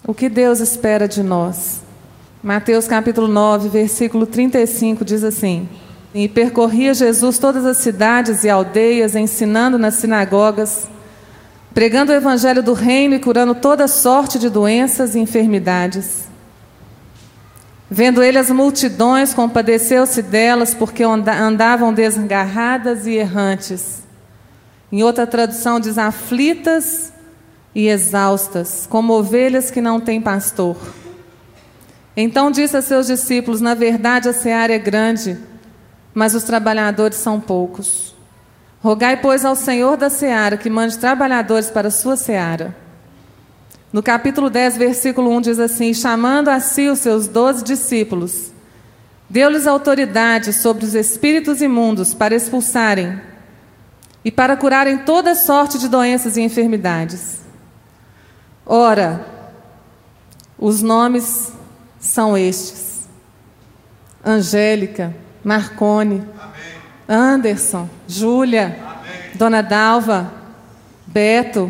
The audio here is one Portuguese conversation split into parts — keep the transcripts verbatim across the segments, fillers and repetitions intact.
O que Deus espera de nós? Mateus capítulo nove, versículo trinta e cinco diz assim: E percorria Jesus todas as cidades e aldeias, ensinando nas sinagogas, pregando o evangelho do reino e curando toda sorte de doenças e enfermidades. Vendo ele as multidões, compadeceu-se delas, porque andavam desgarradas e errantes. Em outra tradução diz aflitas e exaustas, como ovelhas que não têm pastor. Então disse a seus discípulos: na verdade a seara é grande, mas os trabalhadores são poucos. Rogai, pois, ao Senhor da seara que mande trabalhadores para a sua seara. No capítulo dez, versículo um diz assim: chamando a si os seus doze discípulos, deu-lhes autoridade sobre os espíritos imundos para expulsarem e para curarem toda sorte de doenças e enfermidades. Ora, os nomes são estes: Angélica, Marcone, amém. Anderson, Júlia, Dona Dalva, Beto,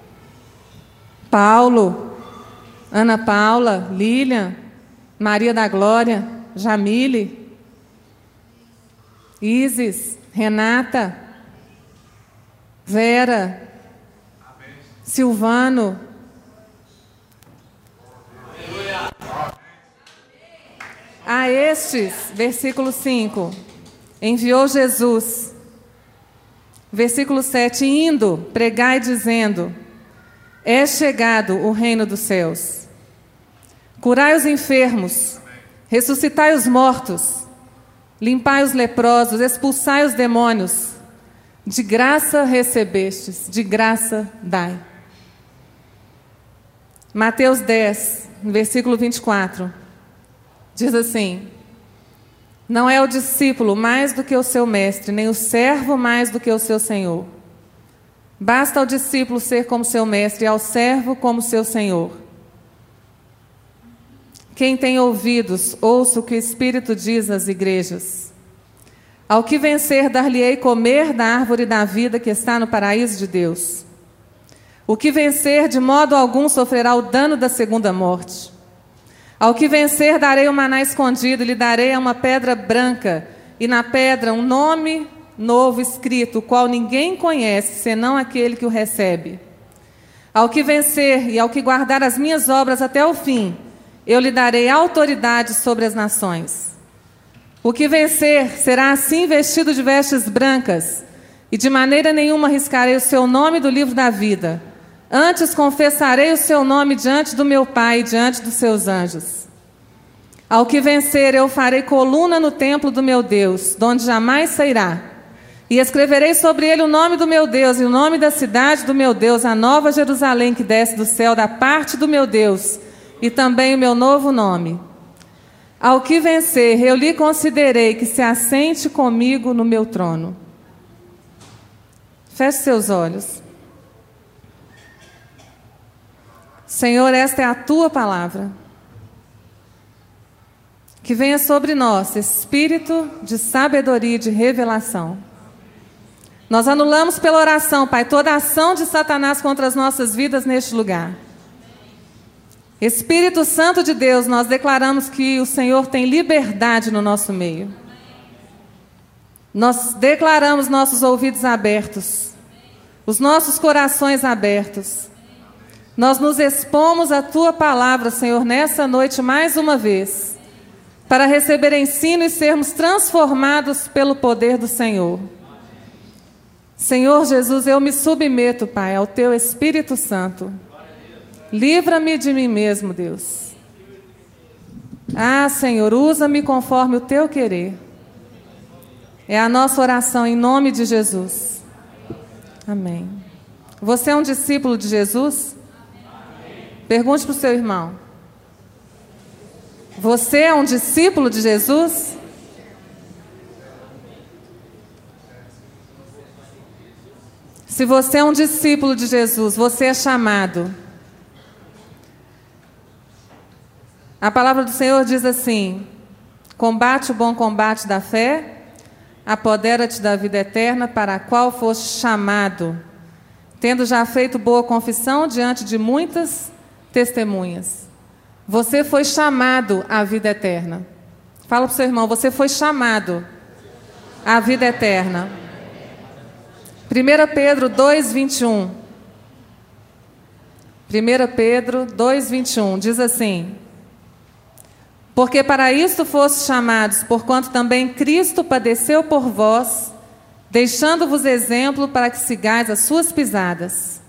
Paulo, Ana Paula, Lilian, Maria da Glória, Jamile, Isis, Renata, Vera, amém. Silvano. A estes, versículo cinco, enviou Jesus. Versículo sete, indo, pregai dizendo: é chegado o reino dos céus. Curai os enfermos, ressuscitai os mortos, limpai os leprosos, expulsai os demônios. De graça recebestes, de graça dai. Mateus dez, versículo vinte e quatro. Diz assim: não é o discípulo mais do que o seu mestre, nem o servo mais do que o seu senhor. Basta ao discípulo ser como seu mestre e ao servo como seu senhor. Quem tem ouvidos, ouça o que o Espírito diz às igrejas. Ao que vencer, dar-lhe-ei comer da árvore da vida que está no paraíso de Deus. O que vencer, de modo algum sofrerá o dano da segunda morte. Ao que vencer, darei o maná escondido, lhe darei uma pedra branca, e na pedra um nome novo escrito, o qual ninguém conhece, senão aquele que o recebe. Ao que vencer e ao que guardar as minhas obras até o fim, eu lhe darei autoridade sobre as nações. O que vencer será assim vestido de vestes brancas, e de maneira nenhuma riscarei o seu nome do livro da vida. Antes confessarei o seu nome diante do meu Pai e diante dos seus anjos. Ao que vencer, eu farei coluna no templo do meu Deus, de onde jamais sairá. E escreverei sobre ele o nome do meu Deus e o nome da cidade do meu Deus, a nova Jerusalém que desce do céu da parte do meu Deus, e também o meu novo nome. Ao que vencer, eu lhe considerei que se assente comigo no meu trono. Feche seus olhos. Senhor, esta é a tua palavra. Que venha sobre nós espírito de sabedoria e de revelação. Nós anulamos pela oração, Pai, toda a ação de Satanás contra as nossas vidas neste lugar. Espírito Santo de Deus, nós declaramos que o Senhor tem liberdade no nosso meio. Nós declaramos nossos ouvidos abertos, os nossos corações abertos. Nós nos expomos à tua palavra, Senhor, nessa noite mais uma vez, para receber ensino e sermos transformados pelo poder do Senhor. Senhor Jesus, eu me submeto, Pai, ao teu Espírito Santo. Livra-me de mim mesmo, Deus. Ah, Senhor, usa-me conforme o teu querer. É a nossa oração em nome de Jesus. Amém. Você é um discípulo de Jesus? Pergunte para o seu irmão. Você é um discípulo de Jesus? Se você é um discípulo de Jesus, você é chamado. A palavra do Senhor diz assim: combate o bom combate da fé, apodera-te da vida eterna para a qual foste chamado, tendo já feito boa confissão diante de muitas testemunhas. Você foi chamado à vida eterna. Fala para o seu irmão, você foi chamado à vida eterna. primeira Pedro dois, vinte e um. primeira Pedro dois, vinte e um, diz assim: porque para isto fostes chamados, porquanto também Cristo padeceu por vós, deixando-vos exemplo para que sigais as suas pisadas.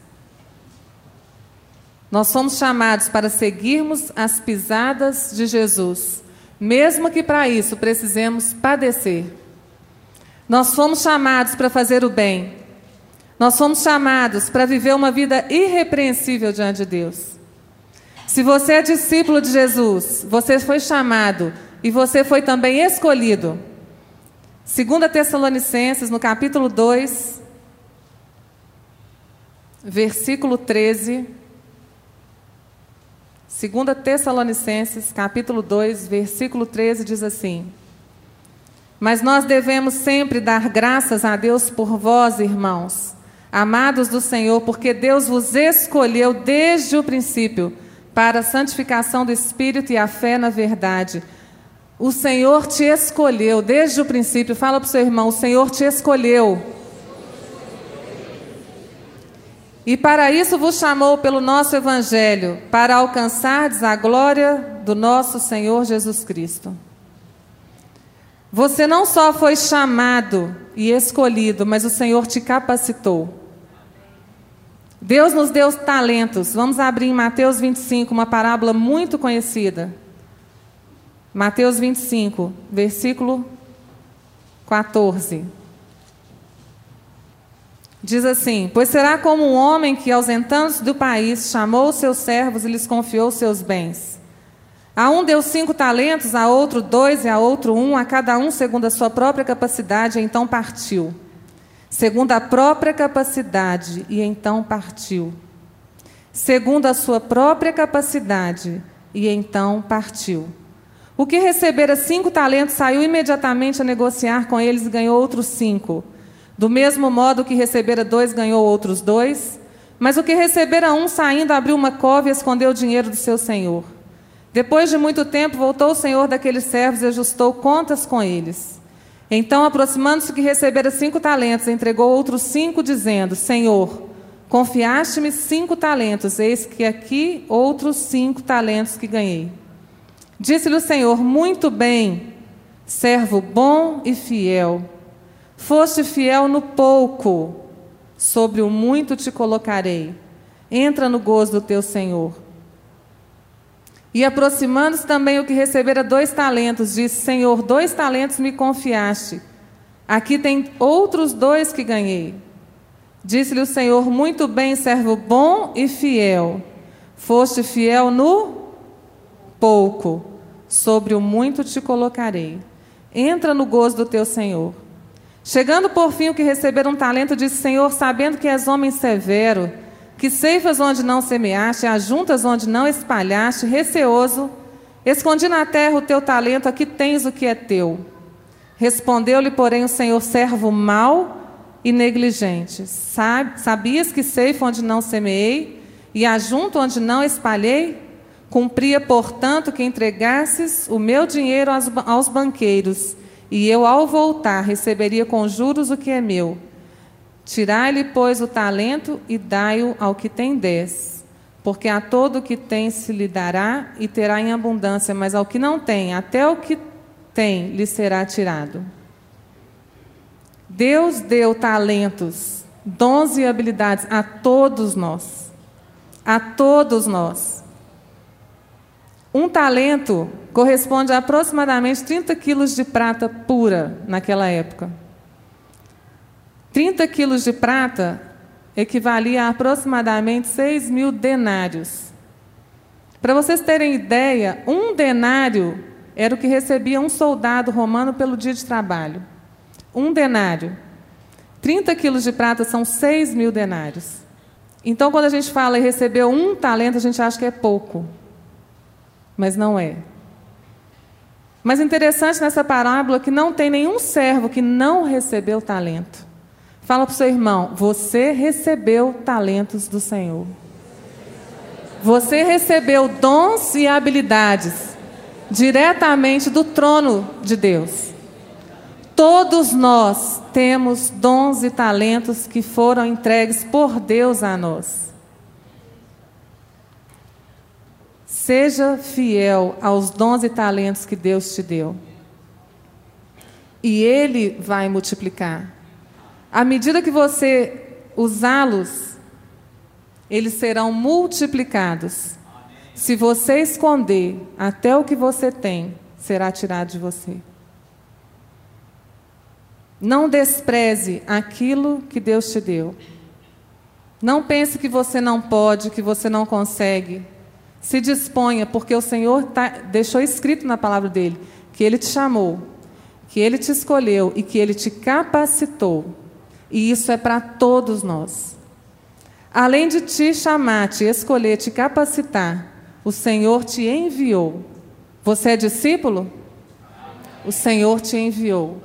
Nós somos chamados para seguirmos as pisadas de Jesus, mesmo que para isso precisemos padecer. Nós fomos chamados para fazer o bem. Nós fomos chamados para viver uma vida irrepreensível diante de Deus. Se você é discípulo de Jesus, você foi chamado e você foi também escolhido. Segunda Tessalonicenses, no capítulo dois, versículo treze. Segunda Tessalonicenses, capítulo dois, versículo treze, diz assim: mas nós devemos sempre dar graças a Deus por vós, irmãos, amados do Senhor, porque Deus vos escolheu desde o princípio para a santificação do Espírito e a fé na verdade. O Senhor te escolheu desde o princípio. Fala para o seu irmão, o Senhor te escolheu. E para isso vos chamou pelo nosso Evangelho, para alcançardes a glória do nosso Senhor Jesus Cristo. Você não só foi chamado e escolhido, mas o Senhor te capacitou. Deus nos deu talentos. Vamos abrir em Mateus vinte e cinco, uma parábola muito conhecida. Mateus vinte e cinco, versículo quatorze. Diz assim: pois será como um homem que, ausentando-se do país, chamou os seus servos e lhes confiou seus bens. A um deu cinco talentos, a outro dois e a outro um, a cada um segundo a sua própria capacidade, e então partiu. Segundo a própria capacidade, e então partiu. Segundo a sua própria capacidade, e então partiu. O que recebera cinco talentos saiu imediatamente a negociar com eles e ganhou outros cinco. Do mesmo modo, o que recebera dois ganhou outros dois. Mas o que recebera um, saindo, abriu uma cova e escondeu o dinheiro do seu senhor. Depois de muito tempo, voltou o senhor daqueles servos e ajustou contas com eles. Então, aproximando-se que recebera cinco talentos, entregou outros cinco, dizendo: Senhor, confiaste-me cinco talentos, eis que aqui outros cinco talentos que ganhei. Disse-lhe o Senhor: muito bem, servo bom e fiel. Foste fiel no pouco, sobre o muito te colocarei. Entra no gozo do teu Senhor. E aproximando-se também o que recebera dois talentos, disse: Senhor, dois talentos me confiaste. Aqui tem outros dois que ganhei. Disse-lhe o Senhor: muito bem, servo bom e fiel. Foste fiel no pouco, sobre o muito te colocarei. Entra no gozo do teu Senhor. Chegando por fim o que recebera um talento, disse: Senhor, sabendo que és homem severo, que ceifas onde não semeaste, ajuntas onde não espalhaste, receoso, escondi na terra o teu talento, aqui tens o que é teu. Respondeu-lhe, porém, o Senhor: servo mau e negligente. Sabias que ceifo onde não semeei e ajunto onde não espalhei? Cumpria, portanto, que entregasses o meu dinheiro aos, aos banqueiros, e eu, ao voltar, receberia com juros o que é meu. Tirai-lhe, pois, o talento e dai-o ao que tem dez. Porque a todo o que tem se lhe dará e terá em abundância, mas ao que não tem, até o que tem lhe será tirado. Deus deu talentos, dons e habilidades a todos nós. A todos nós. Um talento corresponde a aproximadamente trinta quilos de prata pura naquela época. trinta quilos de prata equivalia a aproximadamente seis mil denários. Para vocês terem ideia, um denário era o que recebia um soldado romano pelo dia de trabalho. Um denário. trinta quilos de prata são seis mil denários. Então, quando a gente fala e recebeu um talento, a gente acha que é pouco. Mas não é. Mas interessante nessa parábola que não tem nenhum servo que não recebeu talento. Fala para o seu irmão: você recebeu talentos do Senhor. Você recebeu dons e habilidades diretamente do trono de Deus. Todos nós temos dons e talentos que foram entregues por Deus a nós. Seja fiel aos dons e talentos que Deus te deu. E Ele vai multiplicar. À medida que você usá-los, eles serão multiplicados. Se você esconder, até o que você tem será tirado de você. Não despreze aquilo que Deus te deu. Não pense que você não pode, que você não consegue. Se disponha, porque o Senhor tá, deixou escrito na palavra dele que Ele te chamou, que Ele te escolheu e que Ele te capacitou. E isso é para todos nós. Além de te chamar, te escolher, te capacitar, o Senhor te enviou. Você é discípulo? O Senhor te enviou.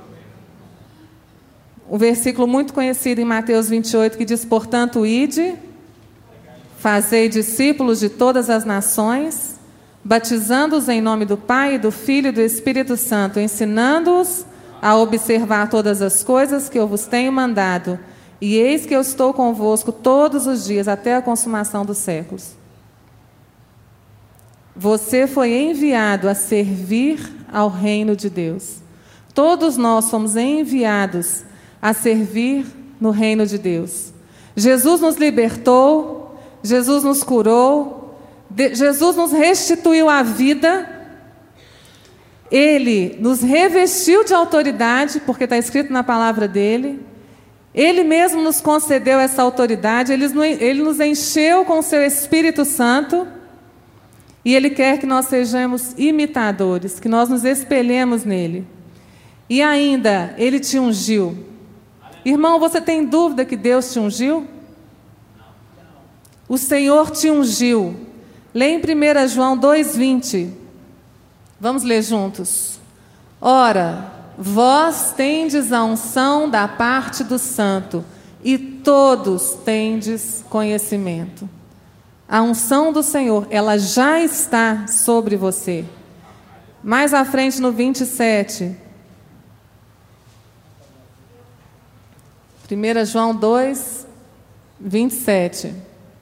Um versículo muito conhecido em Mateus vinte e oito que diz: portanto, ide, fazei discípulos de todas as nações, batizando-os em nome do Pai, do Filho e do Espírito Santo, ensinando-os a observar todas as coisas que eu vos tenho mandado. E eis que eu estou convosco todos os dias, até a consumação dos séculos. Você foi enviado a servir ao reino de Deus. Todos nós fomos enviados a servir no reino de Deus. Jesus nos libertou, Jesus nos curou, Jesus nos restituiu a vida, Ele nos revestiu de autoridade, porque está escrito na palavra dEle. Ele mesmo nos concedeu essa autoridade, Ele, Ele nos encheu com o Seu Espírito Santo, e Ele quer que nós sejamos imitadores, que nós nos espelhemos nele. E ainda, Ele te ungiu. Irmão, você tem dúvida que Deus te ungiu? O Senhor te ungiu. Lê em primeira João dois, vinte. Vamos ler juntos. Ora, vós tendes a unção da parte do Santo, e todos tendes conhecimento. A unção do Senhor, ela já está sobre você. Mais à frente no vinte e sete. primeira João dois, vinte e sete.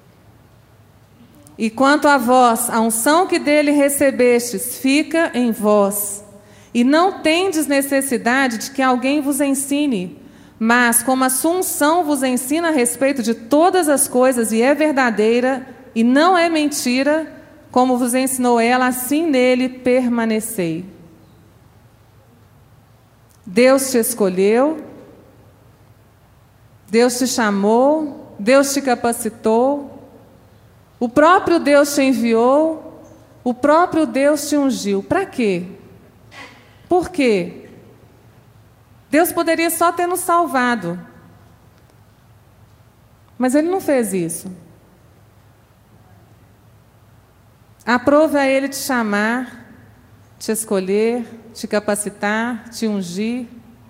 E quanto a vós, a unção que dele recebestes fica em vós, e não tendes necessidade de que alguém vos ensine, mas como a sua unção vos ensina a respeito de todas as coisas, e é verdadeira, e não é mentira, como vos ensinou ela, assim nele permanecei. Deus te escolheu, Deus te chamou, Deus te capacitou, o próprio Deus te enviou, o próprio Deus te ungiu. Para quê? Por quê? Deus poderia só ter nos salvado, mas Ele não fez isso. Aprove a Ele te chamar, te escolher, te capacitar, te ungir.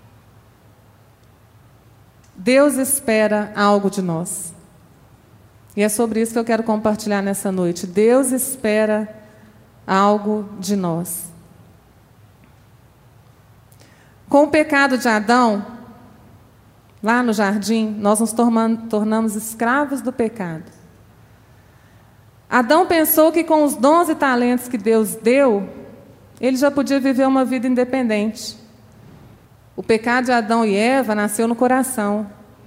Deus espera algo de nós. E é sobre isso que eu quero compartilhar nessa noite. Deus espera algo de nós. Com o pecado de Adão, lá no jardim, nós nos tornamos escravos do pecado. Adão pensou que com os dons e talentos que Deus deu, ele já podia viver uma vida independente. O pecado de Adão e Eva nasceu no coração.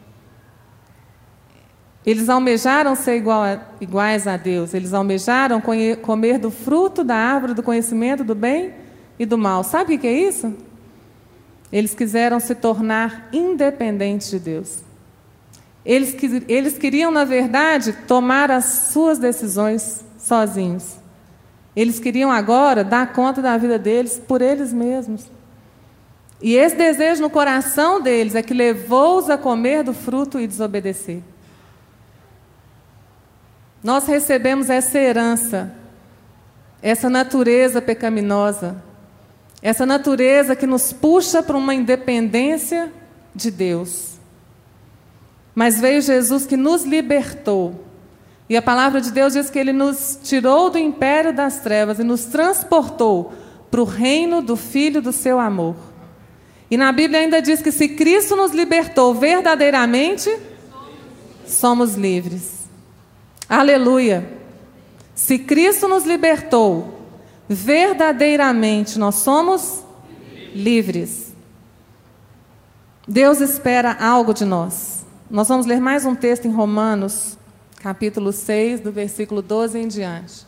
Eles almejaram ser igual a, iguais a Deus. Eles almejaram comer do fruto da árvore do conhecimento do bem e do mal. Sabe o que é isso? Eles quiseram se tornar independentes de Deus. Eles, eles queriam, na verdade, tomar as suas decisões sozinhos. Eles queriam agora dar conta da vida deles por eles mesmos. E esse desejo no coração deles é que levou-os a comer do fruto e desobedecer. Nós recebemos essa herança, essa natureza pecaminosa, essa natureza que nos puxa para uma independência de Deus. Mas veio Jesus que nos libertou, E a palavra de Deus diz que Ele nos tirou do império das trevas e nos transportou para o reino do Filho do seu amor. E na Bíblia ainda diz que se Cristo nos libertou verdadeiramente, somos livres. Aleluia! Se Cristo nos libertou verdadeiramente, nós somos livres. Deus espera algo de nós. Nós vamos ler mais um texto em Romanos, capítulo seis, do versículo doze em diante.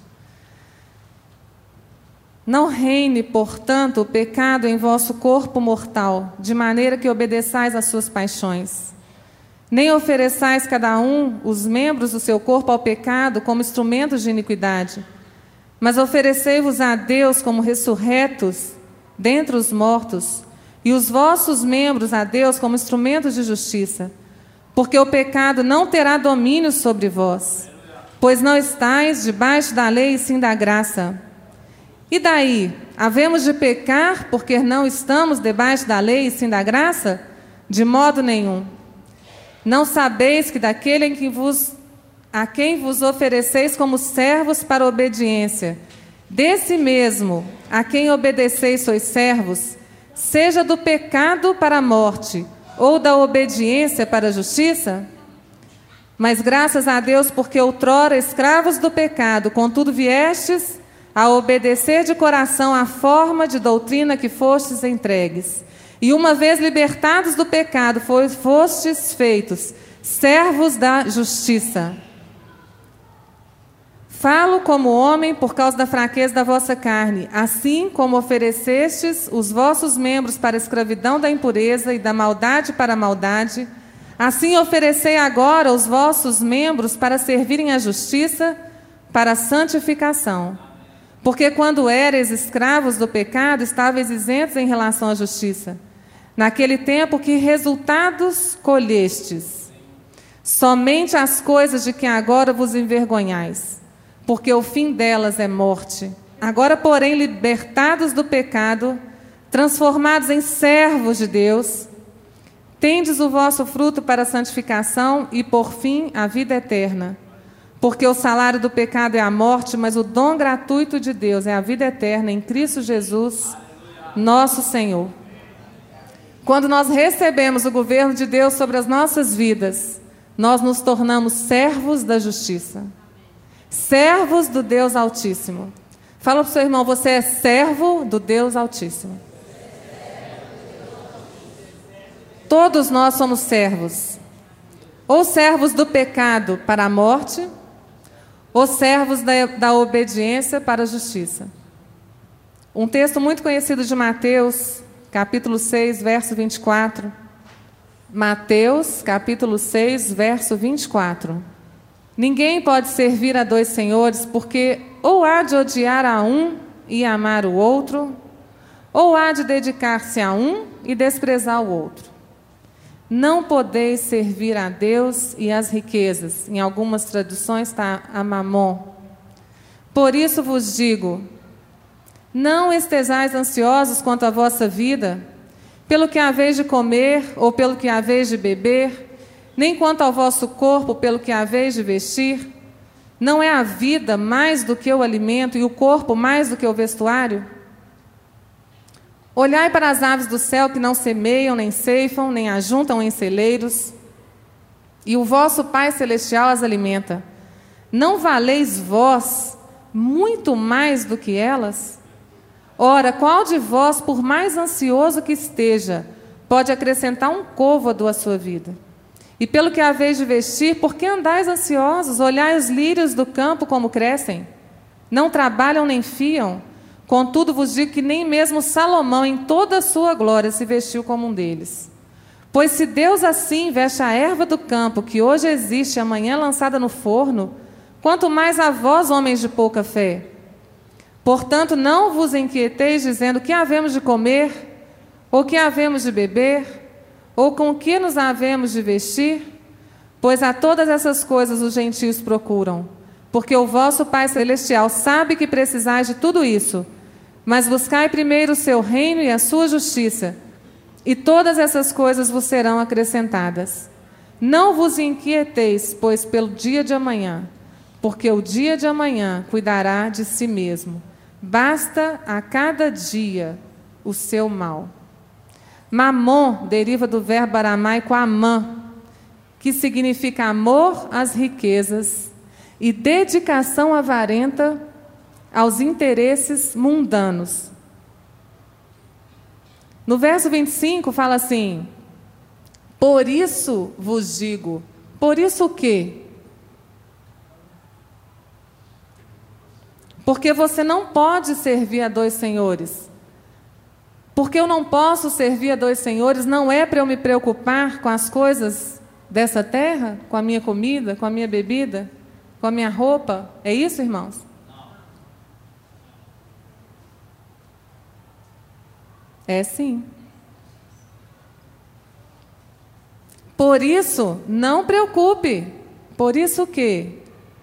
Não reine, portanto, o pecado em vosso corpo mortal, de maneira que obedeçais às suas paixões. Nem ofereçais cada um os membros do seu corpo ao pecado como instrumentos de iniquidade, mas oferecei-vos a Deus como ressurretos dentre os mortos, e os vossos membros a Deus como instrumentos de justiça. Porque o pecado não terá domínio sobre vós, pois não estáis debaixo da lei e sim da graça. E daí? Havemos de pecar porque não estamos debaixo da lei e sim da graça? De modo nenhum. Não sabeis que daquele em que vos, a quem vos ofereceis como servos para a obediência, desse mesmo a quem obedeceis sois servos, seja do pecado para a morte, ou da obediência para a justiça? Mas graças a Deus, porque outrora escravos do pecado, contudo viestes a obedecer de coração à forma de doutrina que fostes entregues. E uma vez libertados do pecado, fostes feitos servos da justiça. Falo como homem por causa da fraqueza da vossa carne, assim como oferecestes os vossos membros para a escravidão da impureza e da maldade para a maldade, assim oferecei agora os vossos membros para servirem à justiça, para a santificação. Porque quando éreis escravos do pecado, estáveis isentos em relação à justiça. Naquele tempo, que resultados colhestes? Somente as coisas de que agora vos envergonhais, porque o fim delas é morte. Agora, porém, libertados do pecado, transformados em servos de Deus, tendes o vosso fruto para a santificação e, por fim, a vida eterna. Porque o salário do pecado é a morte, mas o dom gratuito de Deus é a vida eterna em Cristo Jesus, nosso Senhor. Quando nós recebemos o governo de Deus sobre as nossas vidas, nós nos tornamos servos da justiça. Servos do Deus Altíssimo. Fala para o seu irmão, você é servo do Deus Altíssimo. Todos nós somos servos. Ou servos do pecado para a morte, ou servos da, da obediência para a justiça. Um texto muito conhecido de Mateus, capítulo seis, verso vinte e quatro. Mateus, capítulo seis, verso vinte e quatro. Ninguém pode servir a dois senhores, porque ou há de odiar a um e amar o outro, ou há de dedicar-se a um e desprezar o outro. Não podeis servir a Deus e às riquezas. Em algumas traduções está a mamon. Por isso vos digo, não estejais ansiosos quanto à vossa vida, pelo que haveis de comer ou pelo que haveis de beber, nem quanto ao vosso corpo, pelo que haveis de vestir. Não é a vida mais do que o alimento e o corpo mais do que o vestuário? Olhai para as aves do céu que não semeiam, nem ceifam, nem ajuntam em celeiros, e o vosso Pai Celestial as alimenta. Não valeis vós muito mais do que elas? Ora, qual de vós, por mais ansioso que esteja, pode acrescentar um côvado à sua vida? E pelo que haveis de vestir, por que andais ansiosos? Olhai os lírios do campo como crescem. Não trabalham nem fiam. Contudo vos digo que nem mesmo Salomão, em toda a sua glória, se vestiu como um deles. Pois se Deus assim veste a erva do campo, que hoje existe e amanhã lançada no forno, quanto mais a vós, homens de pouca fé. Portanto, não vos inquieteis dizendo que havemos de comer, ou que havemos de beber, ou com que nos havemos de vestir? Pois a todas essas coisas os gentios procuram, porque o vosso Pai Celestial sabe que precisais de tudo isso. Mas buscai primeiro o seu reino e a sua justiça, e todas essas coisas vos serão acrescentadas. Não vos inquieteis, pois, pelo dia de amanhã, porque o dia de amanhã cuidará de si mesmo. Basta a cada dia o seu mal. Mamon deriva do verbo aramaico amã, que significa amor às riquezas e dedicação avarenta aos interesses mundanos. No verso vinte e cinco fala assim: por isso vos digo. Por isso o quê? Porque você não pode servir a dois senhores. Porque eu não posso servir a dois senhores, não é para eu me preocupar com as coisas dessa terra, com a minha comida, com a minha bebida, com a minha roupa. É isso, irmãos? É sim. Por isso, não preocupe. Por isso o quê?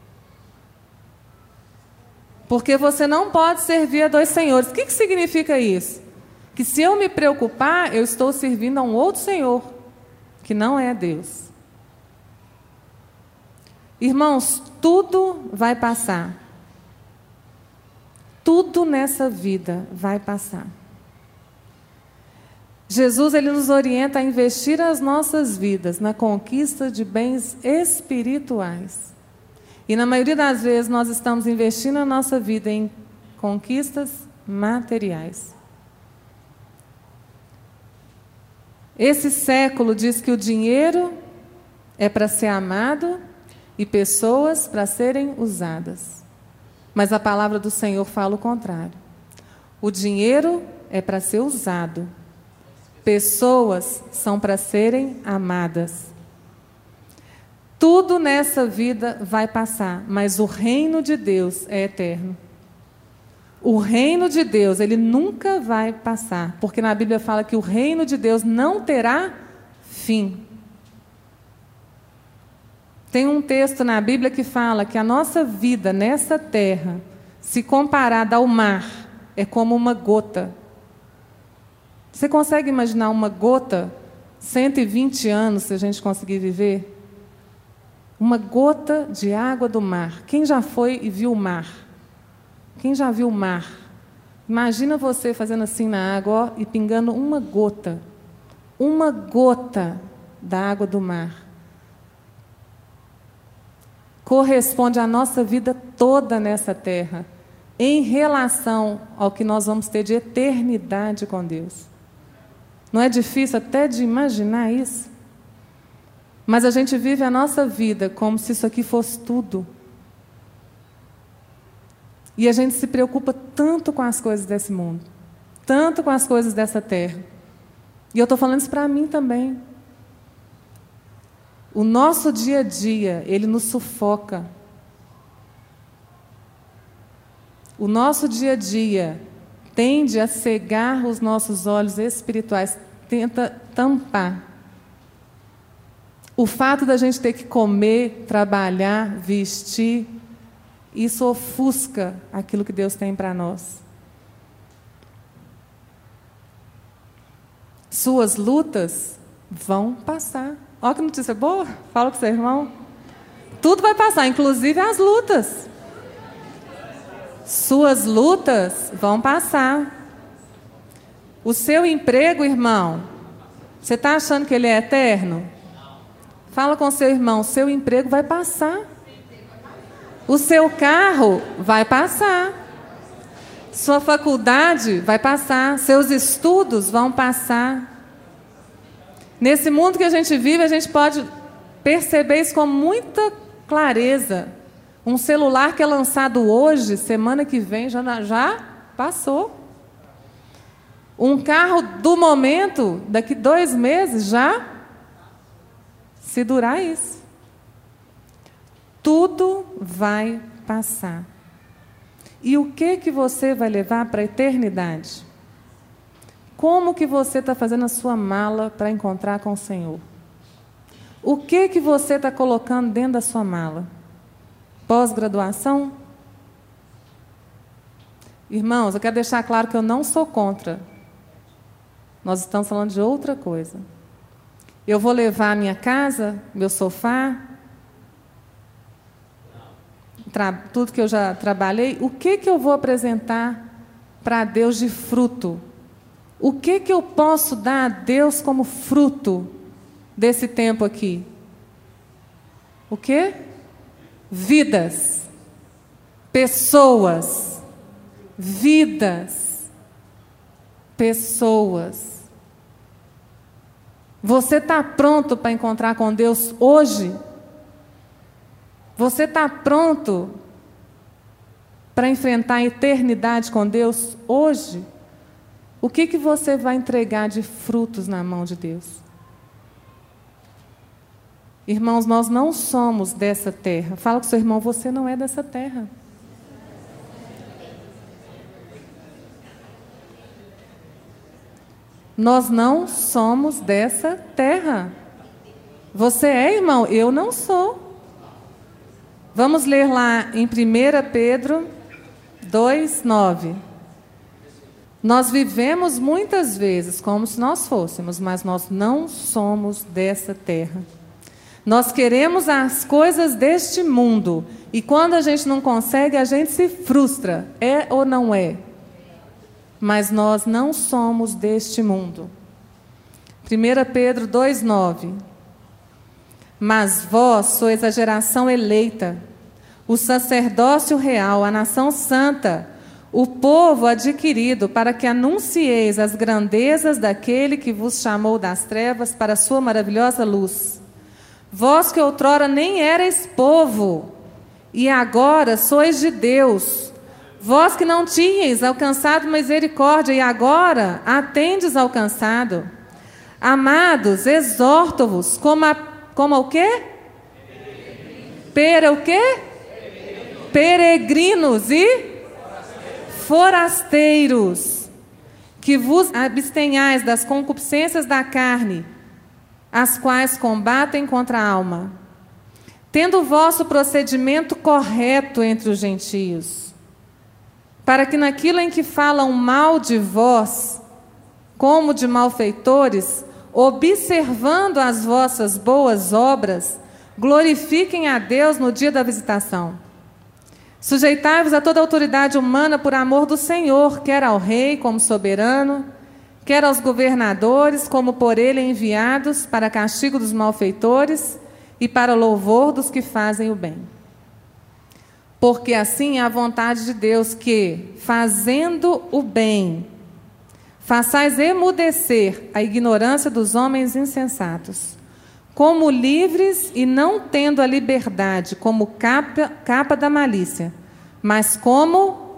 Porque você não pode servir a dois senhores. O que, que significa isso? Que se eu me preocupar, eu estou servindo a um outro Senhor, que não é Deus. Irmãos, tudo vai passar. Tudo nessa vida vai passar. Jesus, ele nos orienta a investir as nossas vidas na conquista de bens espirituais. E na maioria das vezes nós estamos investindo a nossa vida em conquistas materiais. Esse século diz que o dinheiro é para ser amado e pessoas para serem usadas. Mas a palavra do Senhor fala o contrário. O dinheiro é para ser usado. Pessoas são para serem amadas. Tudo nessa vida vai passar, mas o reino de Deus é eterno. O reino de Deus, ele nunca vai passar, porque na Bíblia fala que o reino de Deus não terá fim. Tem um texto na Bíblia que fala que a nossa vida nessa terra, se comparada ao mar, é como uma gota. Você consegue imaginar uma gota, cento e vinte anos, se a gente conseguir viver? Uma gota de água do mar. Quem já foi e viu o mar? Quem já viu o mar? Imagina você fazendo assim na água, ó, e pingando uma gota. Uma gota da água do mar. Corresponde à nossa vida toda nessa terra, em relação ao que nós vamos ter de eternidade com Deus. Não é difícil até de imaginar isso? Mas a gente vive a nossa vida como se isso aqui fosse tudo. E a gente se preocupa tanto com as coisas desse mundo, tanto com as coisas dessa terra. E eu estou falando isso para mim também. O nosso dia a dia, ele nos sufoca. O nosso dia a dia tende a cegar os nossos olhos espirituais, tenta tampar. O fato da gente ter que comer, trabalhar, vestir, isso ofusca aquilo que Deus tem para nós. Suas lutas vão passar. Olha que notícia boa. Fala com seu irmão. Tudo vai passar, inclusive as lutas. Suas lutas vão passar. O seu emprego, irmão, você está achando que ele é eterno? Fala com seu irmão, seu emprego vai passar. O seu carro vai passar. Sua faculdade vai passar. Seus estudos vão passar. Nesse mundo que a gente vive, a gente pode perceber isso com muita clareza. Um celular que é lançado hoje, semana que vem, já, já passou. Um carro do momento, daqui dois meses, já, se durar isso. Tudo vai passar. E o que que você vai levar para a eternidade? Como que você está fazendo a sua mala para encontrar com o Senhor? O que que você está colocando dentro da sua mala? Pós-graduação? Irmãos, eu quero deixar claro que eu não sou contra. Nós estamos falando de outra coisa. Eu vou levar a minha casa, meu sofá, tudo que eu já trabalhei, o que, que eu vou apresentar para Deus de fruto? O que, que eu posso dar a Deus como fruto desse tempo aqui? O quê? Vidas. Pessoas. Vidas. Pessoas. Você está pronto para encontrar com Deus hoje? Você está pronto para enfrentar a eternidade com Deus hoje? O que, que você vai entregar de frutos na mão de Deus? Irmãos, nós não somos dessa terra. Fala com o seu irmão, você não é dessa terra. Nós não somos dessa terra. Você é, irmão? Eu não sou. Vamos ler lá em primeira Pedro dois, nove. Nós vivemos muitas vezes como se nós fôssemos, mas nós não somos dessa terra. Nós queremos as coisas deste mundo, e quando a gente não consegue, a gente se frustra. É ou não é? Mas nós não somos deste mundo. primeira Pedro dois, nove. Mas vós sois a geração eleita, o sacerdócio real, a nação santa, o povo adquirido, para que anuncieis as grandezas daquele que vos chamou das trevas para a sua maravilhosa luz. Vós que outrora nem erais povo, e agora sois de Deus. Vós que não tinhais alcançado misericórdia, e agora a tendes alcançado. Amados, exorto-vos, como a, como o quê? Pera o quê? Peregrinos e forasteiros, que vos abstenhais das concupiscências da carne, as quais combatem contra a alma, tendo o vosso procedimento correto entre os gentios, para que naquilo em que falam mal de vós, como de malfeitores, observando as vossas boas obras, glorifiquem a Deus no dia da visitação. Sujeitai-vos a toda autoridade humana por amor do Senhor, quer ao rei como soberano, quer aos governadores como por ele enviados para castigo dos malfeitores e para louvor dos que fazem o bem. Porque assim é a vontade de Deus que, fazendo o bem, façais emudecer a ignorância dos homens insensatos, como livres e não tendo a liberdade como capa, capa da malícia, mas como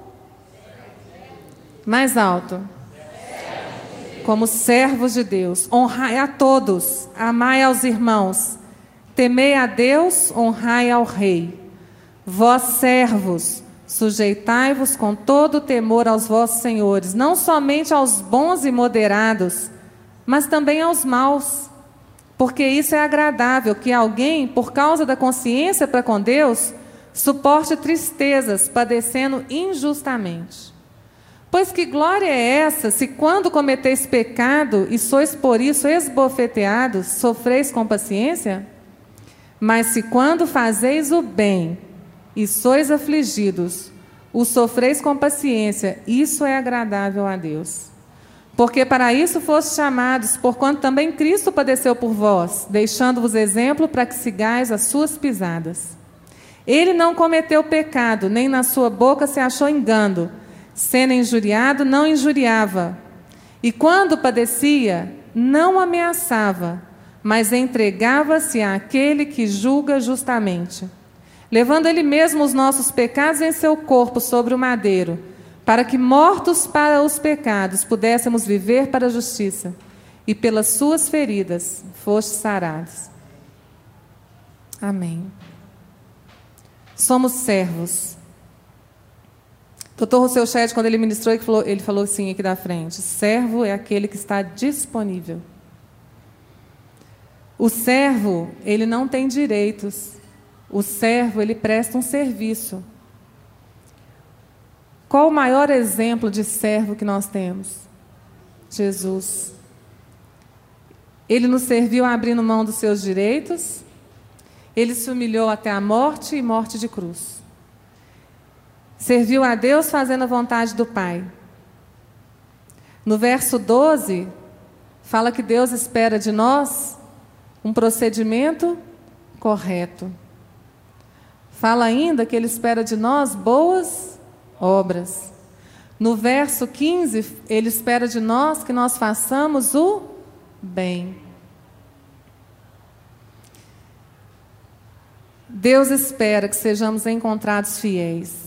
mais alto, como servos de Deus. Honrai a todos, amai aos irmãos, temei a Deus, honrai ao rei. Vós servos, sujeitai-vos com todo temor aos vossos senhores, não somente aos bons e moderados, mas também aos maus. Porque isso é agradável, que alguém, por causa da consciência para com Deus, suporte tristezas, padecendo injustamente. Pois que glória é essa, se quando cometeis pecado, e sois por isso esbofeteados, sofreis com paciência? Mas se quando fazeis o bem, e sois afligidos, o sofreis com paciência, isso é agradável a Deus. Porque para isso fostes chamados, porquanto também Cristo padeceu por vós, deixando-vos exemplo para que sigais as suas pisadas. Ele não cometeu pecado, nem na sua boca se achou engano. Sendo injuriado, não injuriava. E quando padecia, não ameaçava, mas entregava-se àquele que julga justamente. Levando ele mesmo os nossos pecados em seu corpo sobre o madeiro, para que, mortos para os pecados, pudéssemos viver para a justiça, e pelas suas feridas fostes sarados. Amém. Somos servos. doutor Rousseau Ched, quando ele ministrou, ele falou, ele falou assim aqui da frente: servo é aquele que está disponível. O servo, ele não tem direitos. O servo, ele presta um serviço. Qual o maior exemplo de servo que nós temos? Jesus. Ele nos serviu abrindo mão dos seus direitos. Ele se humilhou até a morte e morte de cruz. Serviu a Deus fazendo a vontade do Pai. No verso doze, fala que Deus espera de nós um procedimento correto. Fala ainda que Ele espera de nós boas obras. No verso quinze, Ele espera de nós que nós façamos o bem. Deus espera que sejamos encontrados fiéis.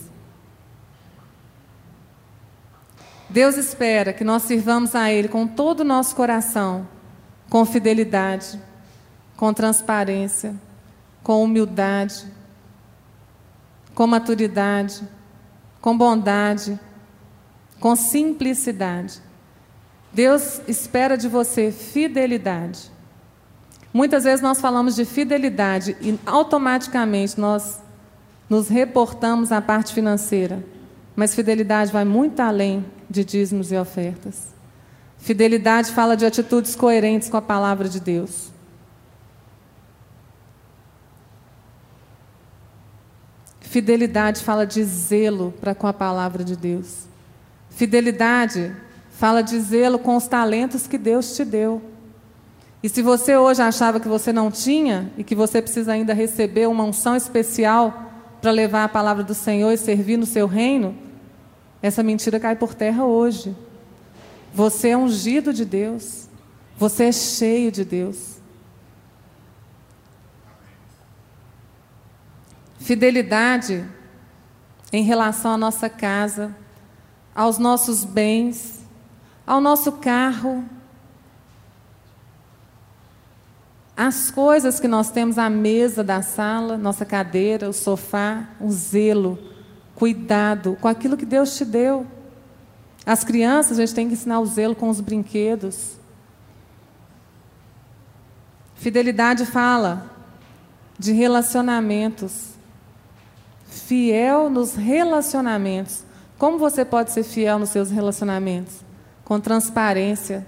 Deus espera que nós sirvamos a Ele com todo o nosso coração, com fidelidade, com transparência, com humildade, com maturidade, com bondade, com simplicidade. Deus espera de você fidelidade. Muitas vezes nós falamos de fidelidade e automaticamente nós nos reportamos à parte financeira. Mas fidelidade vai muito além de dízimos e ofertas. Fidelidade fala de atitudes coerentes com a palavra de Deus. Fidelidade fala de zelo para com a palavra de Deus. Fidelidade fala de zelo com os talentos que Deus te deu. E se você hoje achava que você não tinha e que você precisa ainda receber uma unção especial para levar a palavra do Senhor e servir no seu reino, essa mentira cai por terra hoje. Você é ungido de Deus. Você é cheio de Deus. Fidelidade em relação à nossa casa, aos nossos bens, ao nosso carro, as coisas que nós temos à mesa da sala, nossa cadeira, o sofá, um zelo, cuidado com aquilo que Deus te deu. As crianças, a gente tem que ensinar o zelo com os brinquedos. Fidelidade fala de relacionamentos. Fiel nos relacionamentos. Como você pode ser fiel nos seus relacionamentos? Com transparência,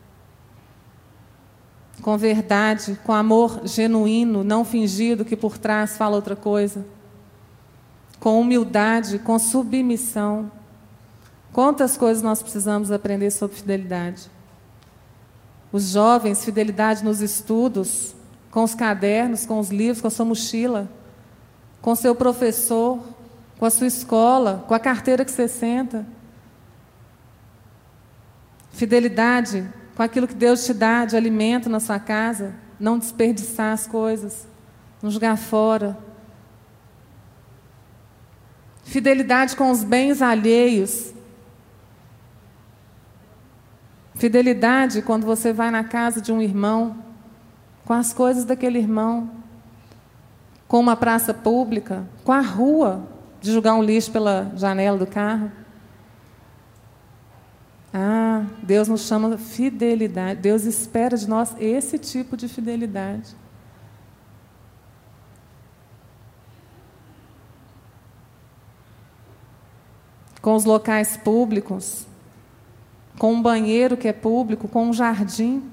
com verdade, com amor genuíno, não fingido, que por trás fala outra coisa. Com humildade, com submissão. Quantas coisas nós precisamos aprender sobre fidelidade? Os jovens, fidelidade nos estudos, com os cadernos, com os livros, com a sua mochila, com o seu professor, com a sua escola, com a carteira que você senta. Fidelidade com aquilo que Deus te dá de alimento na sua casa, não desperdiçar as coisas, não jogar fora. Fidelidade com os bens alheios. Fidelidade quando você vai na casa de um irmão, com as coisas daquele irmão, com uma praça pública, com a rua, de jogar um lixo pela janela do carro. Ah, Deus nos chama fidelidade. Deus espera de nós esse tipo de fidelidade. Com os locais públicos, com um banheiro que é público, com um jardim.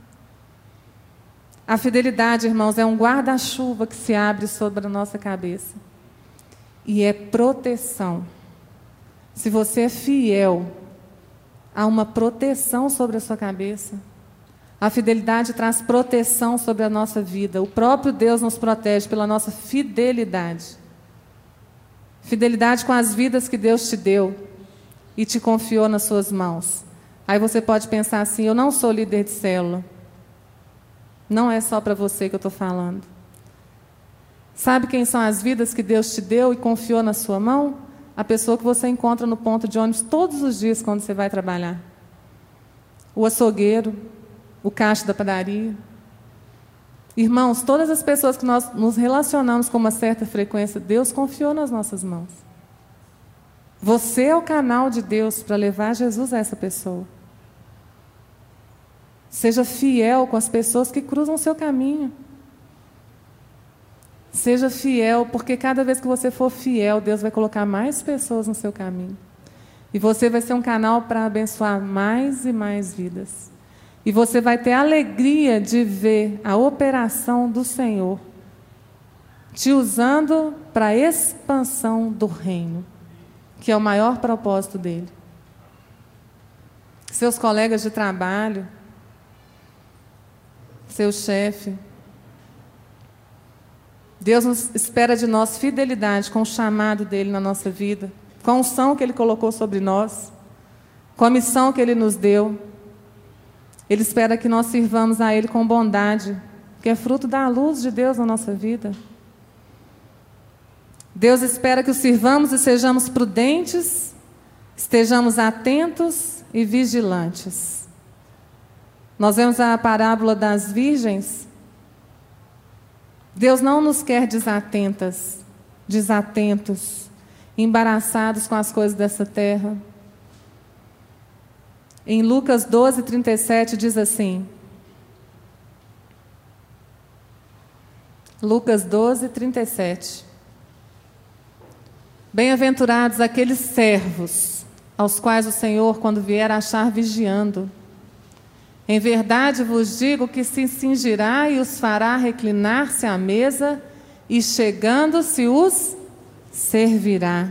A fidelidade, irmãos, é um guarda-chuva que se abre sobre a nossa cabeça. E é proteção. Se você é fiel, há uma proteção sobre a sua cabeça. A fidelidade traz proteção sobre a nossa vida. O próprio Deus nos protege pela nossa fidelidade. Fidelidade com as vidas que Deus te deu e te confiou nas suas mãos. Aí você pode pensar assim: eu não sou líder de célula. Não é só para você que eu estou falando. Sabe quem são as vidas que Deus te deu e confiou na sua mão? A pessoa que você encontra no ponto de ônibus todos os dias quando você vai trabalhar. O açougueiro, o caixa da padaria. Irmãos, todas as pessoas que nós nos relacionamos com uma certa frequência, Deus confiou nas nossas mãos. Você é o canal de Deus para levar Jesus a essa pessoa. Seja fiel com as pessoas que cruzam o seu caminho. Seja fiel, porque cada vez que você for fiel, Deus vai colocar mais pessoas no seu caminho. E você vai ser um canal para abençoar mais e mais vidas. E você vai ter a alegria de ver a operação do Senhor te usando para a expansão do reino. que é o maior propósito dele. Seus colegas de trabalho, seu chefe. Deus nos espera de nós fidelidade com o chamado dele na nossa vida, com a unção que ele colocou sobre nós, com a missão que ele nos deu. Ele espera que nós sirvamos a ele com bondade, que é fruto da luz de Deus na nossa vida. Deus espera que o sirvamos e sejamos prudentes, estejamos atentos e vigilantes. Nós vemos a parábola das virgens. Deus não nos quer desatentas, desatentos, embaraçados com as coisas dessa terra. Em Lucas doze, trinta e sete diz assim. Lucas doze, trinta e sete. Bem-aventurados aqueles servos, aos quais o Senhor, quando vier, achar vigiando. Em verdade vos digo que se cingirá e os fará reclinar-se à mesa, e chegando-se os servirá.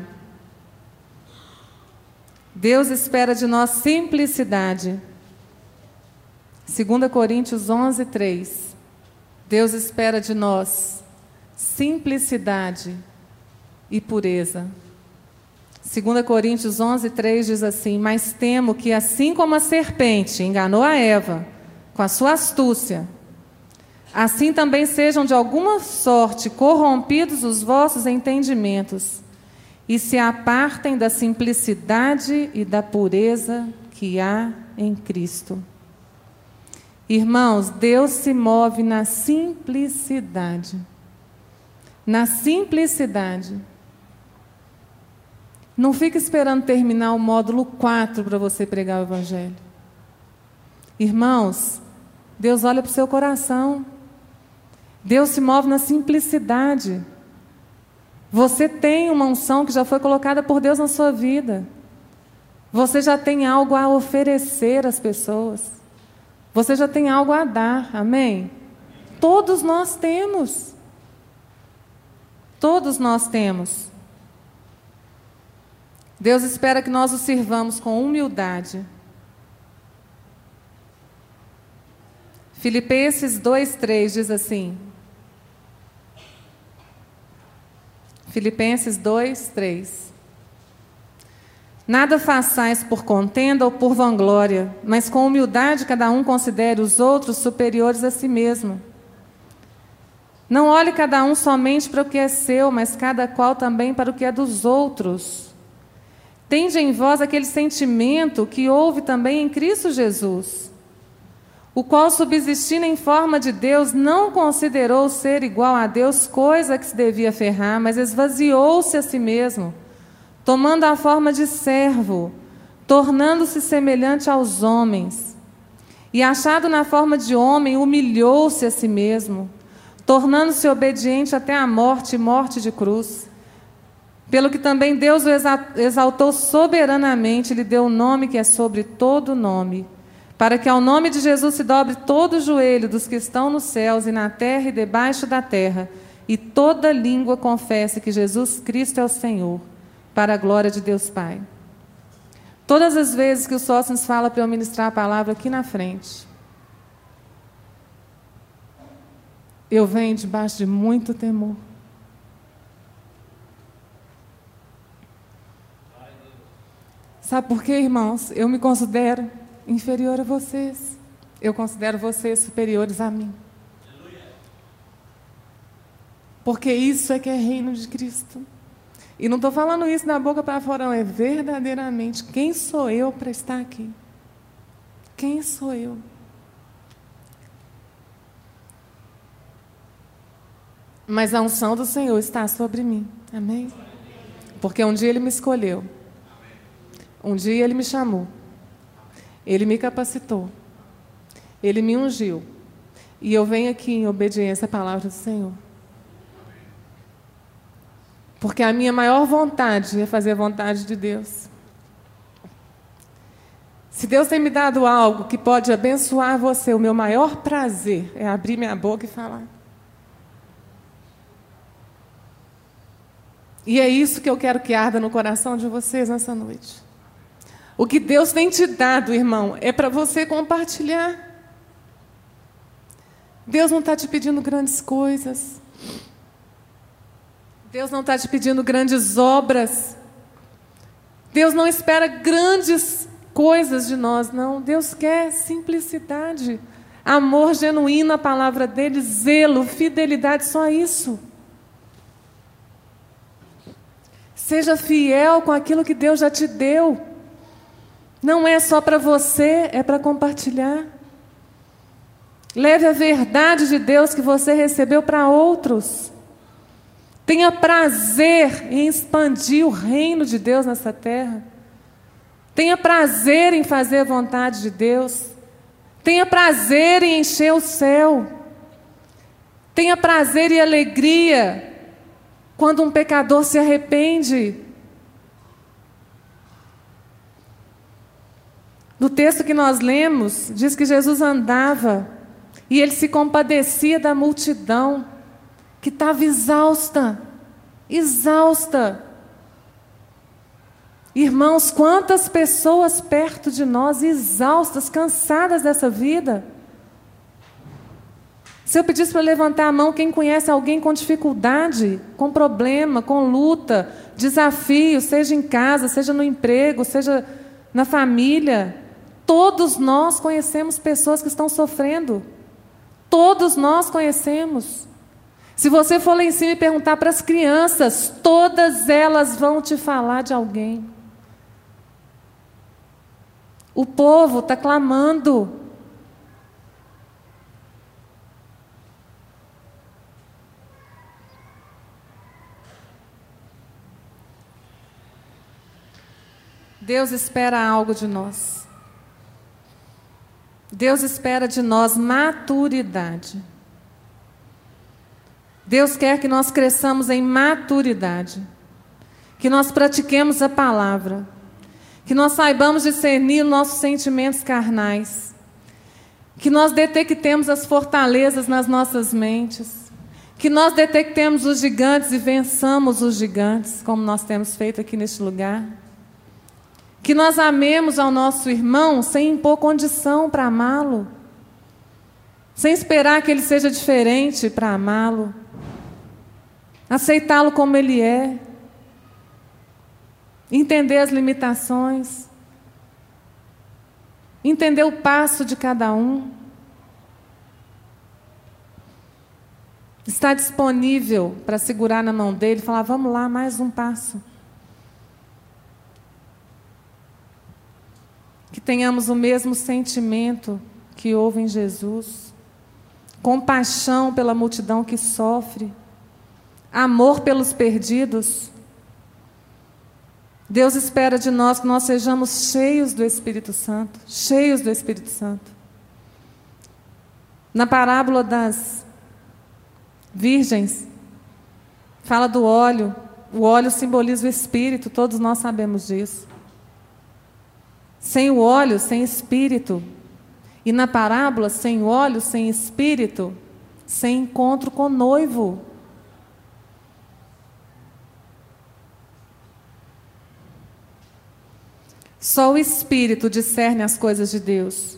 Deus espera de nós simplicidade. Segunda Coríntios onze, três. Deus espera de nós simplicidade e pureza. Segunda Coríntios onze, três diz assim: mas temo que, assim como a serpente enganou a Eva com a sua astúcia, assim também sejam de alguma sorte corrompidos os vossos entendimentos, e se apartem da simplicidade e da pureza que há em Cristo. Irmãos, Deus se move na simplicidade. Na simplicidade. Não fique esperando terminar o módulo quatro para você pregar o Evangelho. Irmãos, Deus olha para o seu coração. Deus se move na simplicidade. Você tem uma unção que já foi colocada por Deus na sua vida. Você já tem algo a oferecer às pessoas. Você já tem algo a dar, amém? Todos nós temos. Todos nós temos. Deus espera que nós o sirvamos com humildade. Filipenses dois, três diz assim. Filipenses dois, três. Nada façais por contenda ou por vanglória, mas com humildade cada um considere os outros superiores a si mesmo. Não olhe cada um somente para o que é seu, mas cada qual também para o que é dos outros. Tende em vós aquele sentimento que houve também em Cristo Jesus, o qual, subsistindo em forma de Deus, não considerou ser igual a Deus coisa que se devia aferrar, mas esvaziou-se a si mesmo, tomando a forma de servo, tornando-se semelhante aos homens. E, achado na forma de homem, humilhou-se a si mesmo, tornando-se obediente até a morte, morte de cruz. Pelo que também Deus o exaltou soberanamente, lhe deu o nome que é sobre todo nome, para que ao nome de Jesus se dobre todo o joelho dos que estão nos céus e na terra e debaixo da terra, e toda língua confesse que Jesus Cristo é o Senhor, para a glória de Deus Pai. Todas as vezes que o Sóstenes fala para eu ministrar a palavra aqui na frente, eu venho debaixo de muito temor. Sabe por quê, irmãos? Eu me considero inferior a vocês. Eu considero vocês superiores a mim. Porque isso é que é reino de Cristo. E não estou falando isso da boca para fora, não. É verdadeiramente quem sou eu para estar aqui? Quem sou eu? Mas a unção do Senhor está sobre mim. Amém? Porque um dia Ele me escolheu. Um dia Ele me chamou. Ele me capacitou. Ele me ungiu. E eu venho aqui em obediência à palavra do Senhor. Porque a minha maior vontade é fazer a vontade de Deus. Se Deus tem me dado algo que pode abençoar você, o meu maior prazer é abrir minha boca e falar. E é isso que eu quero que arda no coração de vocês nessa noite. O que Deus tem te dado, irmão, é para você compartilhar. Deus não está te pedindo grandes coisas. Deus não está te pedindo grandes obras. Deus não espera grandes coisas de nós, não. Deus quer simplicidade, amor genuíno à palavra dele, zelo, fidelidade, só isso. Seja fiel com aquilo que Deus já te deu. Não é só para você, é para compartilhar. Leve a verdade de Deus que você recebeu para outros. Tenha prazer em expandir o reino de Deus nessa terra. Tenha prazer em fazer a vontade de Deus. Tenha prazer em encher o céu. Tenha prazer e alegria quando um pecador se arrepende. No texto que nós lemos, diz que Jesus andava e ele se compadecia da multidão que estava exausta, exausta. Irmãos, quantas pessoas perto de nós, exaustas, cansadas dessa vida. Se eu pedisse para levantar a mão, quem conhece alguém com dificuldade, com problema, com luta, desafio, seja em casa, seja no emprego, seja na família, todos nós conhecemos pessoas que estão sofrendo. Todos nós conhecemos. Se você for lá em cima e perguntar para as crianças, todas elas vão te falar de alguém. O povo está clamando. Deus espera algo de nós. Deus espera de nós maturidade. Deus quer que nós cresçamos em maturidade, que nós pratiquemos a palavra, que nós saibamos discernir nossos sentimentos carnais, que nós detectemos as fortalezas nas nossas mentes, que nós detectemos os gigantes e vençamos os gigantes, como nós temos feito aqui neste lugar. Que nós amemos ao nosso irmão sem impor condição para amá-lo, sem esperar que ele seja diferente para amá-lo, aceitá-lo como ele é, entender as limitações, entender o passo de cada um, estar disponível para segurar na mão dele e falar, vamos lá, mais um passo. Que tenhamos o mesmo sentimento que houve em Jesus, compaixão pela multidão que sofre, amor pelos perdidos. Deus espera de nós que nós sejamos cheios do Espírito Santo, cheios do Espírito Santo. Na parábola das virgens, fala do óleo. O óleo simboliza o Espírito, todos nós sabemos disso. Sem o óleo, sem espírito. E na parábola, sem óleo, sem espírito, sem encontro com o noivo. Só o Espírito discerne as coisas de Deus.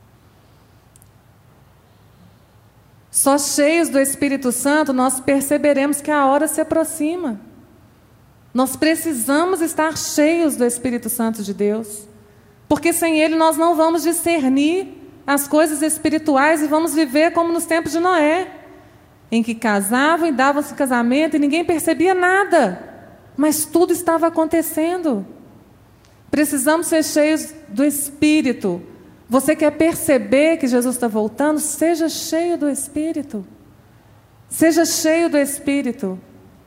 Só cheios do Espírito Santo nós perceberemos que a hora se aproxima. Nós precisamos estar cheios do Espírito Santo de Deus. Porque sem ele nós não vamos discernir as coisas espirituais e vamos viver como nos tempos de Noé, em que casavam e davam-se casamento e ninguém percebia nada, mas tudo estava acontecendo. Precisamos ser cheios do Espírito. Você quer perceber que Jesus está voltando? Seja cheio do Espírito. Seja cheio do Espírito.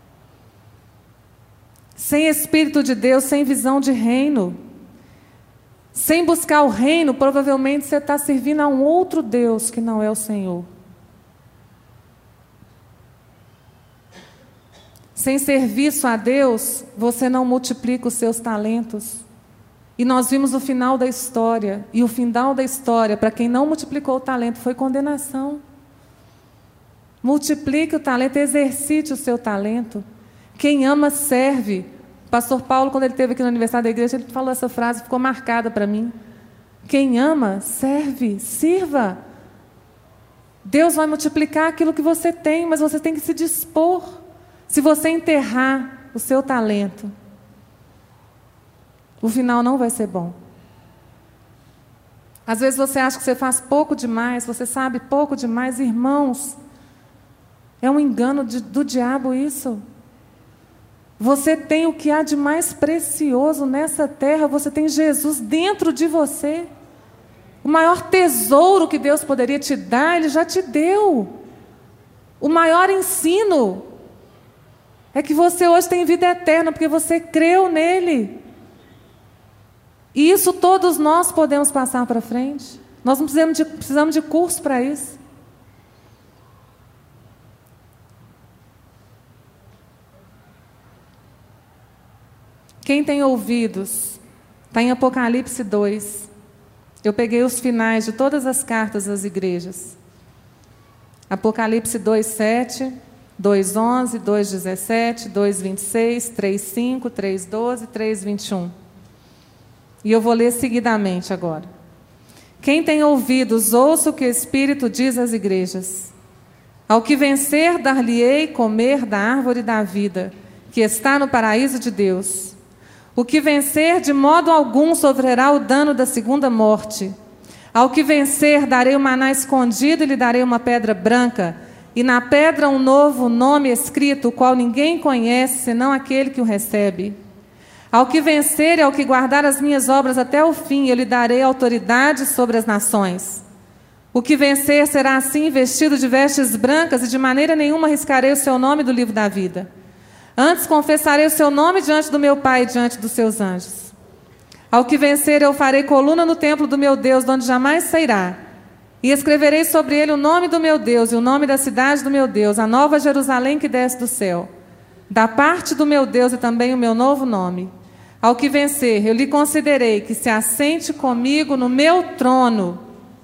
Sem Espírito de Deus, sem visão de reino, sem buscar o reino, provavelmente você está servindo a um outro Deus que não é o Senhor. Sem serviço a Deus, você não multiplica os seus talentos. E nós vimos o final da história. E o final da história, para quem não multiplicou o talento, foi condenação. Multiplique o talento, exercite o seu talento. Quem ama, serve. O pastor Paulo, quando ele esteve aqui no aniversário da igreja, ele falou essa frase, ficou marcada para mim. Quem ama, serve, sirva. Deus vai multiplicar aquilo que você tem, mas você tem que se dispor. Se você enterrar o seu talento, o final não vai ser bom. Às vezes você acha que você faz pouco demais, você sabe pouco demais. Irmãos, é um engano de, do diabo isso. Você tem o que há de mais precioso nessa terra, você tem Jesus dentro de você. O maior tesouro que Deus poderia te dar, Ele já te deu. O maior ensino é que você hoje tem vida eterna, porque você creu nele. E isso todos nós podemos passar para frente. Nós não precisamos de, precisamos de curso para isso. Quem tem ouvidos, está em Apocalipse dois. Eu peguei os finais de todas as cartas às igrejas. Apocalipse dois, sete, dois, onze, dois, dezessete, dois, vinte e seis, três, cinco, três, doze, três, vinte e um. E eu vou ler seguidamente agora. Quem tem ouvidos, ouça o que o Espírito diz às igrejas. Ao que vencer, dar-lhe-ei comer da árvore da vida, que está no paraíso de Deus. O que vencer, de modo algum sofrerá o dano da segunda morte. Ao que vencer, darei o maná escondido e lhe darei uma pedra branca, e na pedra um novo nome escrito, o qual ninguém conhece, senão aquele que o recebe. Ao que vencer e ao que guardar as minhas obras até o fim, eu lhe darei autoridade sobre as nações. O que vencer será assim vestido de vestes brancas, e de maneira nenhuma arriscarei o seu nome do livro da vida. Antes confessarei o seu nome diante do meu Pai e diante dos seus anjos. Ao que vencer, eu farei coluna no templo do meu Deus, de onde jamais sairá. E escreverei sobre ele o nome do meu Deus e o nome da cidade do meu Deus, a nova Jerusalém que desce do céu. Da parte do meu Deus e também o meu novo nome. Ao que vencer, eu lhe concederei que se assente comigo no meu trono.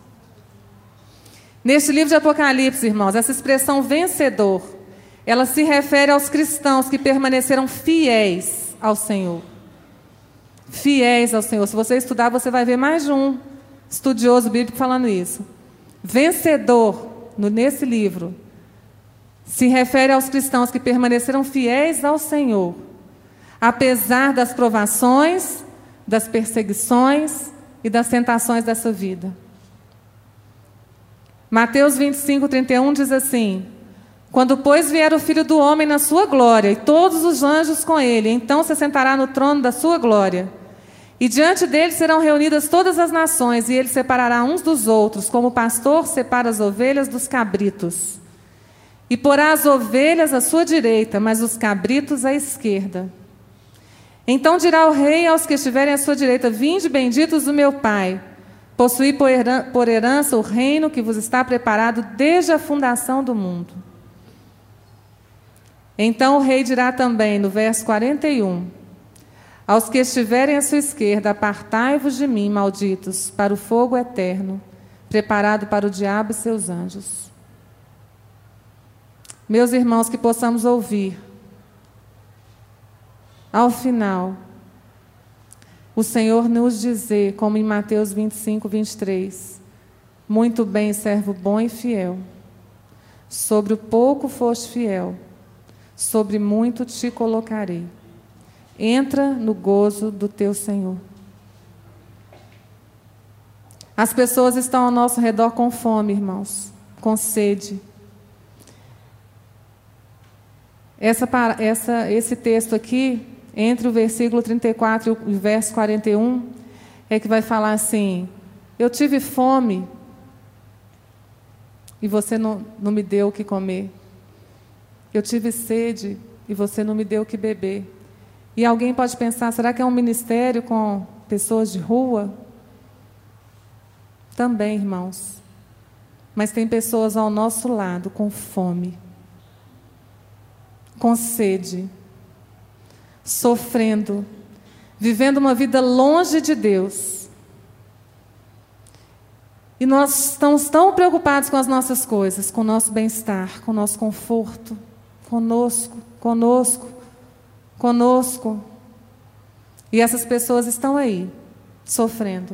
Neste livro de Apocalipse, irmãos, essa expressão vencedor, ela se refere aos cristãos que permaneceram fiéis ao Senhor. Fiéis ao Senhor. Se você estudar, você vai ver mais de um estudioso bíblico falando isso. Vencedor, no, nesse livro, se refere aos cristãos que permaneceram fiéis ao Senhor, apesar das provações, das perseguições e das tentações dessa vida. Mateus vinte e cinco, trinta e um diz assim: quando, pois, vier o Filho do Homem na sua glória, e todos os anjos com ele, então se sentará no trono da sua glória. E diante dele serão reunidas todas as nações, e ele separará uns dos outros, como o pastor separa as ovelhas dos cabritos. E porá as ovelhas à sua direita, mas os cabritos à esquerda. Então dirá o rei aos que estiverem à sua direita: vinde, benditos do meu Pai, possuí por herança o reino que vos está preparado desde a fundação do mundo. Então o rei dirá também, no verso quarenta e um, aos que estiverem à sua esquerda: apartai-vos de mim, malditos, para o fogo eterno, preparado para o diabo e seus anjos. Meus irmãos, que possamos ouvir, ao final, o Senhor nos dizer, como em Mateus vinte e cinco, vinte e três, muito bem, servo bom e fiel, sobre o pouco foste fiel, sobre muito te colocarei. Entra no gozo do teu Senhor. As pessoas estão ao nosso redor com fome, irmãos, com sede. Essa, essa, esse texto aqui, entre o versículo trinta e quatro e o verso quarenta e um, é que vai falar assim: eu tive fome e você não, não me deu o que comer. Eu tive sede e você não me deu o que beber. E alguém pode pensar, será que é um ministério com pessoas de rua? Também, irmãos. Mas tem pessoas ao nosso lado com fome, com sede, sofrendo, vivendo uma vida longe de Deus. E nós estamos tão preocupados com as nossas coisas, com o nosso bem-estar, com o nosso conforto, conosco, conosco. conosco. E essas pessoas estão aí, sofrendo.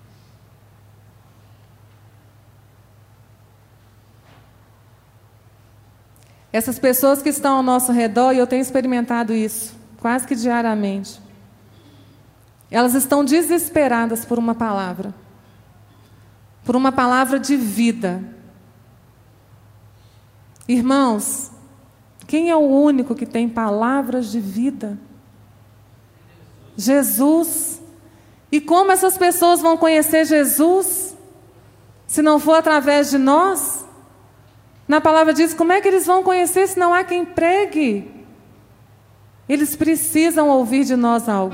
Essas pessoas que estão ao nosso redor, e eu tenho experimentado isso quase que diariamente, elas estão desesperadas por uma palavra, por uma palavra de vida. Irmãos, quem é o único que tem palavras de vida? Jesus. E como essas pessoas vão conhecer Jesus, se não for através de nós? Na palavra diz, como é que eles vão conhecer se não há quem pregue? Eles precisam ouvir de nós algo.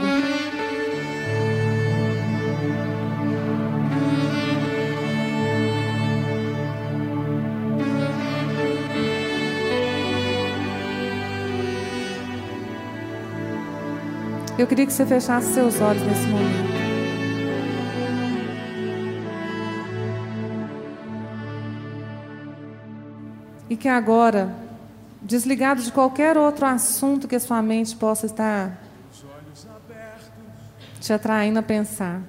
Eu queria que você fechasse seus olhos nesse momento. E que agora, desligado de qualquer outro assunto que a sua mente possa estar te atraindo a pensar,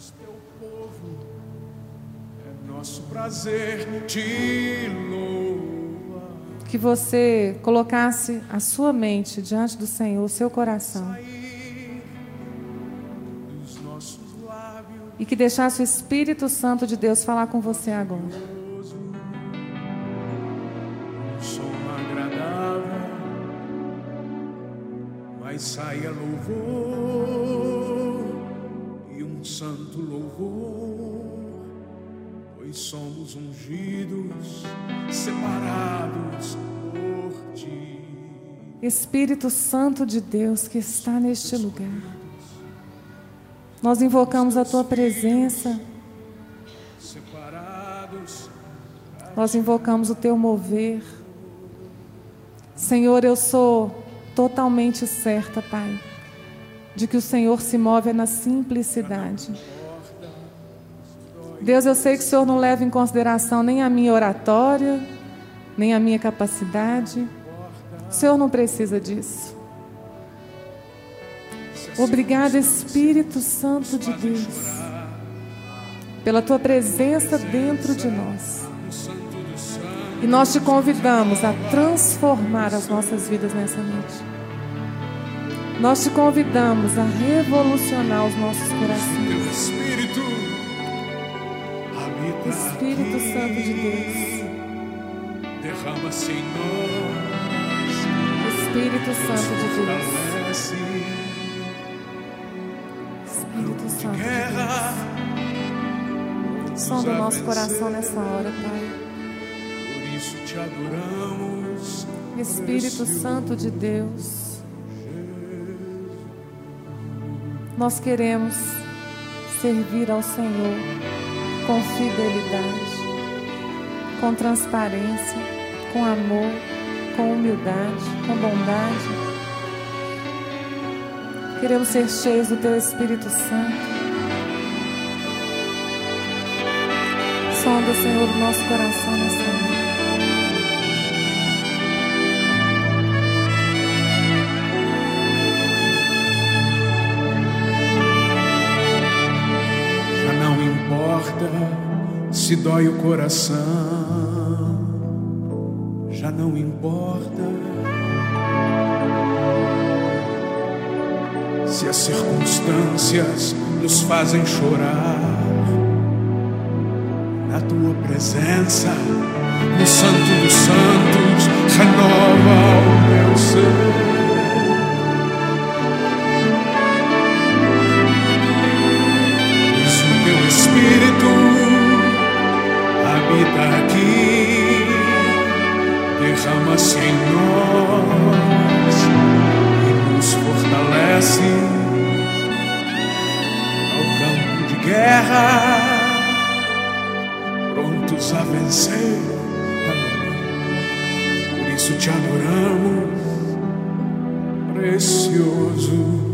nosso prazer te louva. Que você colocasse a sua mente diante do Senhor, o seu coração, e que deixasse o Espírito Santo de Deus falar com você agora. Som agradável, mas saia louvor e um santo louvor, pois somos ungidos, separados por ti. Espírito Santo de Deus que está neste lugar, nós invocamos a Tua presença, nós invocamos o Teu mover. Senhor, eu sou totalmente certa, Pai, de que o Senhor se move na simplicidade. Deus, eu sei que o Senhor não leva em consideração nem a minha oratória, nem a minha capacidade. O Senhor não precisa disso. Obrigado, Espírito Santo de Deus, pela Tua presença dentro de nós. E nós te convidamos a transformar as nossas vidas nessa noite. Nós te convidamos a revolucionar os nossos corações. Espírito, Espírito Santo de Deus, derrama-se em nós. Espírito Santo de Deus, Espírito Santo de Deus, sonda o nosso coração nessa hora, Pai. Por isso te adoramos, Espírito Santo de Deus, nós queremos servir ao Senhor com fidelidade, com transparência, com amor, com humildade, com bondade. Queremos ser cheios do Teu Espírito Santo. Sonda, Senhor, o nosso coração nessa noite. Já não importa se dói o coração, já não importa se as circunstâncias nos fazem chorar. Na Tua presença, no Santo dos Santos, renova o meu ser. Pois o Teu Espírito habita aqui, derrama-se em nós e nos fortalece ao campo de guerra, prontos a vencer. Por isso te adoramos, precioso